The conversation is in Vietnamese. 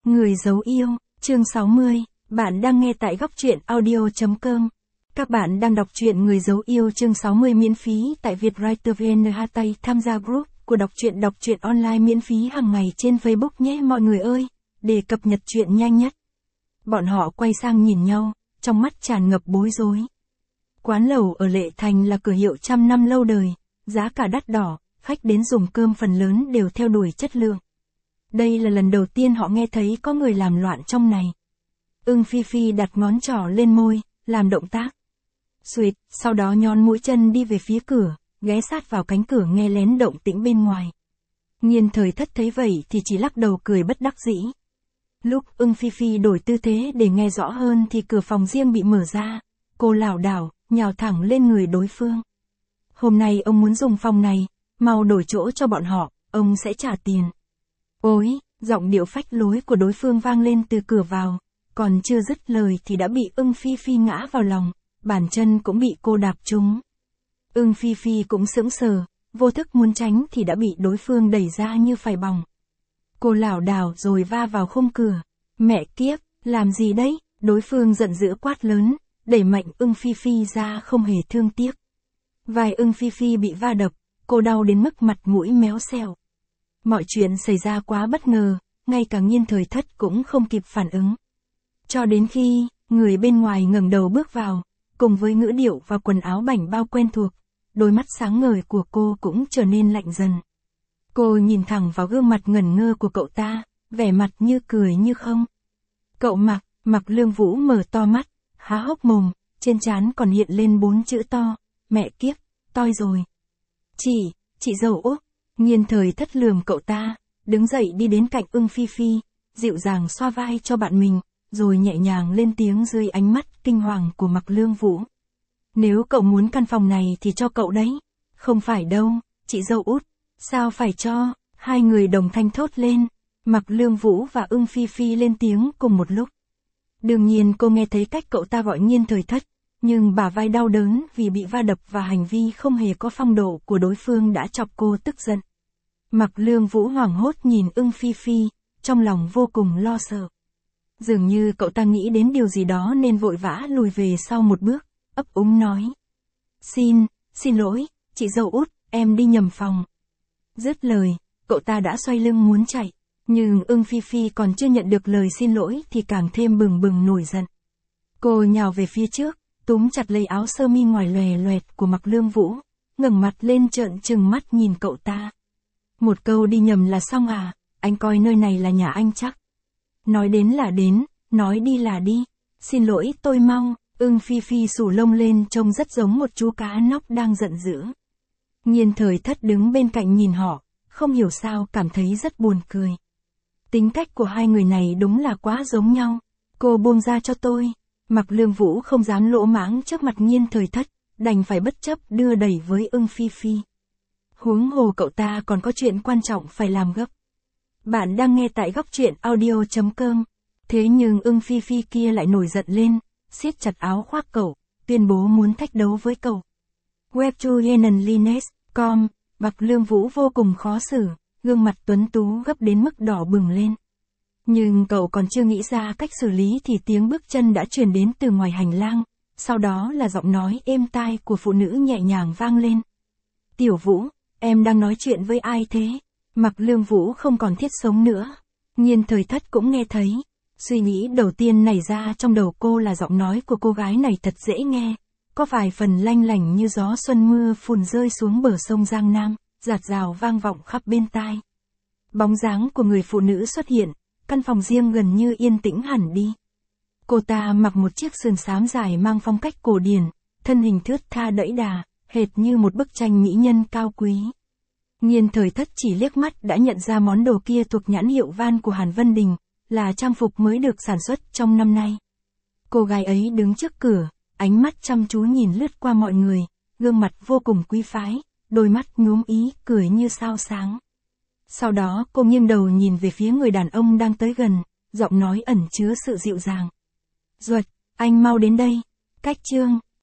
Người giấu yêu, chương 60, bạn đang nghe tại góc truyện audio.com. Các bạn đang đọc truyện Người giấu yêu chương 60 miễn phí tại Vietwriter VN. Tham gia group của đọc truyện online miễn phí hàng ngày trên Facebook nhé mọi người ơi, để cập nhật truyện nhanh nhất. Bọn họ quay sang nhìn nhau, trong mắt tràn ngập bối rối. Quán lẩu ở Lệ Thành là cửa hiệu trăm năm lâu đời, giá cả đắt đỏ, khách đến dùng cơm phần lớn đều theo đuổi chất lượng. Đây là lần đầu tiên họ nghe thấy có người làm loạn trong này. Phi Phi đặt ngón trỏ lên môi, làm động tác. Xuỵt, sau đó nhón mũi chân đi về phía cửa, ghé sát vào cánh cửa nghe lén động tĩnh bên ngoài. Nhiên Thời Thất thấy vậy thì chỉ lắc đầu cười bất đắc dĩ. Lúc Phi Phi đổi tư thế để nghe rõ hơn thì cửa phòng riêng bị mở ra, cô lảo đảo, nhào thẳng lên người đối phương. Hôm nay ông muốn dùng phòng này, mau đổi chỗ cho bọn họ, ông sẽ trả tiền. Ôi, giọng điệu phách lối của đối phương vang lên từ cửa vào, còn chưa dứt lời thì đã bị Phi Phi ngã vào lòng, bàn chân cũng bị cô đạp trúng. Phi Phi cũng sững sờ, vô thức muốn tránh thì đã bị đối phương đẩy ra như phải bỏng. Cô lảo đảo rồi va vào khung cửa. Mẹ kiếp, làm gì đấy? Đối phương giận dữ quát lớn, đẩy mạnh Phi Phi ra không hề thương tiếc. Vai Phi Phi bị va đập, cô đau đến mức mặt mũi méo xẹo. Mọi chuyện xảy ra quá bất ngờ, ngay cả Nhiên Thời Thất cũng không kịp phản ứng. Cho đến khi, người bên ngoài ngẩng đầu bước vào, cùng với ngữ điệu và quần áo bảnh bao quen thuộc, đôi mắt sáng ngời của cô cũng trở nên lạnh dần. Cô nhìn thẳng vào gương mặt ngẩn ngơ của cậu ta, vẻ mặt như cười như không. Cậu Mặc Lương Vũ mở to mắt, há hốc mồm, trên trán còn hiện lên 4 chữ to, mẹ kiếp, toi rồi. Chị dâu Úc. Nhiên Thời Thất lườm cậu ta, đứng dậy đi đến cạnh Phi Phi, dịu dàng xoa vai cho bạn mình, rồi nhẹ nhàng lên tiếng dưới ánh mắt kinh hoàng của Mặc Lương Vũ. Nếu cậu muốn căn phòng này thì cho cậu đấy. Không phải đâu, chị dâu Út. Sao phải cho? Hai người đồng thanh thốt lên. Mặc Lương Vũ và Phi Phi lên tiếng cùng một lúc. Đương nhiên cô nghe thấy cách cậu ta gọi Nhiên Thời Thất, nhưng bả vai đau đớn vì bị va đập và hành vi không hề có phong độ của đối phương đã chọc cô tức giận. Mặc Lương Vũ hoảng hốt nhìn Phi Phi, trong lòng vô cùng lo sợ. Dường như cậu ta nghĩ đến điều gì đó nên vội vã lùi về sau một bước, ấp úng nói. Xin lỗi, chị dâu Út, em đi nhầm phòng. Dứt lời, cậu ta đã xoay lưng muốn chạy, nhưng Phi Phi còn chưa nhận được lời xin lỗi thì càng thêm bừng bừng nổi giận. Cô nhào về phía trước, túm chặt lấy áo sơ mi ngoài lòe loẹt của Mặc Lương Vũ, ngẩng mặt lên trợn trừng mắt nhìn cậu ta. Một câu đi nhầm là xong à, anh coi nơi này là nhà anh chắc. Nói đến là đến, nói đi là đi. Xin lỗi tôi mau. Phi Phi xù lông lên trông rất giống một chú cá nóc đang giận dữ. Nhiên Thời Thất đứng bên cạnh nhìn họ, không hiểu sao cảm thấy rất buồn cười. Tính cách của hai người này đúng là quá giống nhau. Cô buông ra cho tôi. Mặc Lương Vũ không dám lỗ mãng trước mặt Nhiên Thời Thất, đành phải bất chấp đưa đẩy với Phi Phi. Huống hồ cậu ta còn có chuyện quan trọng phải làm gấp. Bạn đang nghe tại góc truyện audio.com. Thế nhưng Phi Phi kia lại nổi giận lên, siết chặt áo khoác cậu, tuyên bố muốn thách đấu với cậu. Webtoyenanlines.com. Mặc Lương Vũ vô cùng khó xử, gương mặt tuấn tú gấp đến mức đỏ bừng lên. Nhưng cậu còn chưa nghĩ ra cách xử lý thì tiếng bước chân đã truyền đến từ ngoài hành lang, sau đó là giọng nói êm tai của phụ nữ nhẹ nhàng vang lên. Tiểu Vũ, em đang nói chuyện với ai thế? Mặc Lương Vũ không còn thiết sống nữa. Nhiên Thời Thất cũng nghe thấy. Suy nghĩ đầu tiên nảy ra trong đầu cô là giọng nói của cô gái này thật dễ nghe, có vài phần lanh lảnh như gió xuân mưa phùn rơi xuống bờ sông Giang Nam, rạt rào vang vọng khắp bên tai. Bóng dáng của người phụ nữ xuất hiện, căn phòng riêng gần như yên tĩnh hẳn đi. Cô ta mặc một chiếc sườn xám dài mang phong cách cổ điển, thân hình thướt tha đẫy đà, hệt như một bức tranh mỹ nhân cao quý. Nhiên Thời Thất chỉ liếc mắt đã nhận ra món đồ kia thuộc nhãn hiệu Van của Hàn Vân Đình, là trang phục mới được sản xuất trong năm nay. Cô gái ấy đứng trước cửa, ánh mắt chăm chú nhìn lướt qua mọi người, gương mặt vô cùng quý phái, đôi mắt nhuốm ý cười như sao sáng. Sau đó cô nghiêng đầu nhìn về phía người đàn ông đang tới gần, giọng nói ẩn chứa sự dịu dàng. Duật, anh mau đến đây. Cách chương.